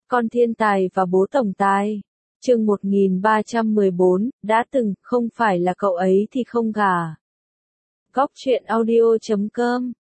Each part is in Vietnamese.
Con thiên tài và bố tổng tài. Chương 1314, đã từng, không phải là cậu ấy thì không gả. Góc truyện audio.com.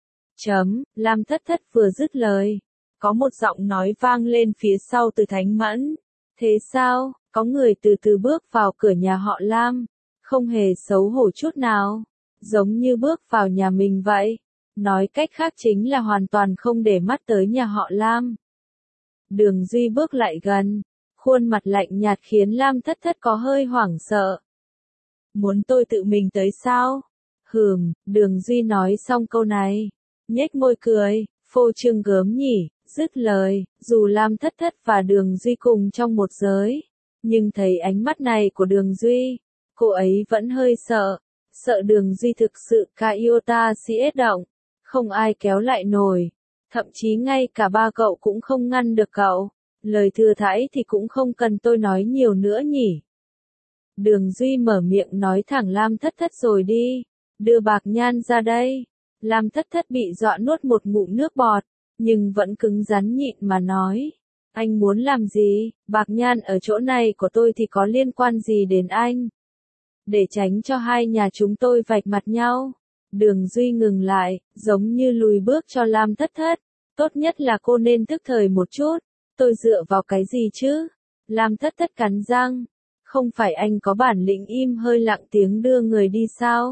Lam Thất Thất vừa dứt lời, có một giọng nói vang lên phía sau từ Thánh Mẫn. Thế sao, có người từ từ bước vào cửa nhà họ Lam, không hề xấu hổ chút nào, giống như bước vào nhà mình vậy. Nói cách khác chính là hoàn toàn không để mắt tới nhà họ Lam. Đường Duy bước lại gần, khuôn mặt lạnh nhạt khiến Lam Thất Thất có hơi hoảng sợ. Muốn tôi tự mình tới sao? Đường Duy nói xong câu này, nhếch môi cười, phô trương gớm nhỉ, dứt lời, dù Lam Thất Thất và Đường Duy cùng trong một giới, nhưng thấy ánh mắt này của Đường Duy, cô ấy vẫn hơi sợ Đường Duy thực sự ca yêu ta siết động, không ai kéo lại nổi, thậm chí ngay cả ba cậu cũng không ngăn được cậu, lời thừa thãi thì cũng không cần tôi nói nhiều nữa nhỉ. Đường Duy mở miệng nói thẳng Lam Thất Thất rồi đi, đưa Bạc Nhan ra đây. Lam Thất Thất bị dọa nuốt một ngụm nước bọt, nhưng vẫn cứng rắn nhịn mà nói. Anh muốn làm gì, Bạc Nhan ở chỗ này của tôi thì có liên quan gì đến anh? Để tránh cho hai nhà chúng tôi vạch mặt nhau. Đường Duy ngừng lại, giống như lùi bước cho Lam Thất Thất. Tốt nhất là cô nên thức thời một chút, tôi dựa vào cái gì chứ? Lam Thất Thất cắn răng. Không phải anh có bản lĩnh im hơi lặng tiếng đưa người đi sao?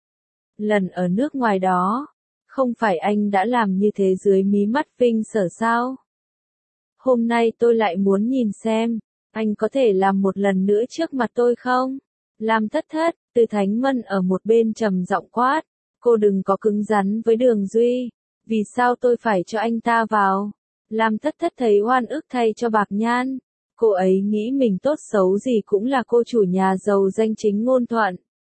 Lần ở nước ngoài đó, không phải anh đã làm như thế dưới mí mắt Vinh Sở sao? Hôm nay tôi lại muốn nhìn xem, anh có thể làm một lần nữa trước mặt tôi không? Lam Thất Thất, Từ Thánh Mân ở một bên trầm giọng quát, cô đừng có cứng rắn với Đường Duy, vì sao tôi phải cho anh ta vào? Lam Thất Thất thấy oan ức thay cho Bạc Nhan, cô ấy nghĩ mình tốt xấu gì cũng là cô chủ nhà giàu danh chính ngôn thuận.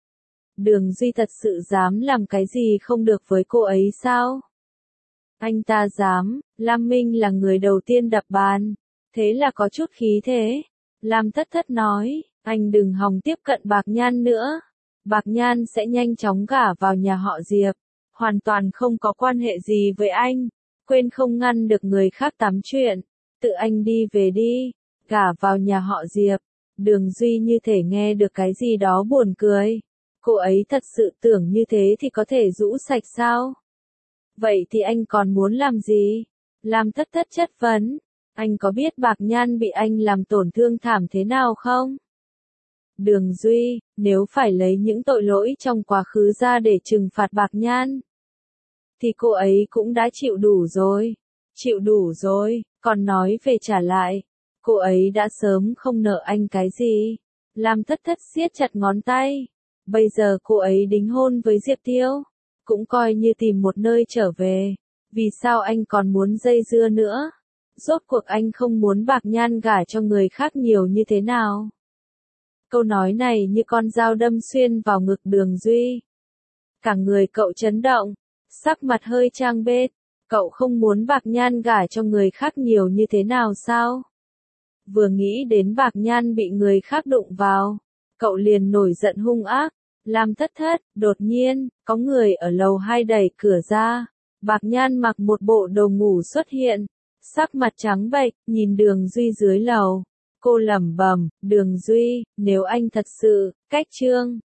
Đường Duy thật sự dám làm cái gì không được với cô ấy sao? Anh ta dám, Lam Minh là người đầu tiên đập bàn, thế là có chút khí thế. Lam Thất Thất nói, anh đừng hòng tiếp cận Bạc Nhan nữa. Bạc Nhan sẽ nhanh chóng gả vào nhà họ Diệp, hoàn toàn không có quan hệ gì với anh, quên không ngăn được người khác tám chuyện, tự anh đi về đi, gả vào nhà họ Diệp. Đường Duy như thể nghe được cái gì đó buồn cười. Cô ấy thật sự tưởng như thế thì có thể rũ sạch sao? Vậy thì anh còn muốn làm gì? Lam Thất Thất chất vấn. Anh có biết Bạc Nhan bị anh làm tổn thương thảm thế nào không? Đường Duy, nếu phải lấy những tội lỗi trong quá khứ ra để trừng phạt Bạc Nhan, thì cô ấy cũng đã chịu đủ rồi. Chịu đủ rồi, còn nói về trả lại. Cô ấy đã sớm không nợ anh cái gì. Lam Thất Thất siết chặt ngón tay. Bây giờ cô ấy đính hôn với Diệp Tiêu, cũng coi như tìm một nơi trở về. Vì sao anh còn muốn dây dưa nữa? Rốt cuộc anh không muốn Bạc Nhan gả cho người khác nhiều như thế nào? Câu nói này như con dao đâm xuyên vào ngực Đường Duy. Cả người cậu chấn động, sắc mặt hơi trang bết. Cậu không muốn Bạc Nhan gả cho người khác nhiều như thế nào sao? Vừa nghĩ đến Bạc Nhan bị người khác đụng vào, cậu liền nổi giận hung ác. Lam Thất Thất, đột nhiên, có người ở lầu 2 đẩy cửa ra. Bạc Nhan mặc một bộ đồ ngủ xuất hiện, sắc mặt trắng bệch, nhìn Đường Duy dưới lầu. Cô lẩm bẩm, Đường Duy, nếu anh thật sự, cách Trương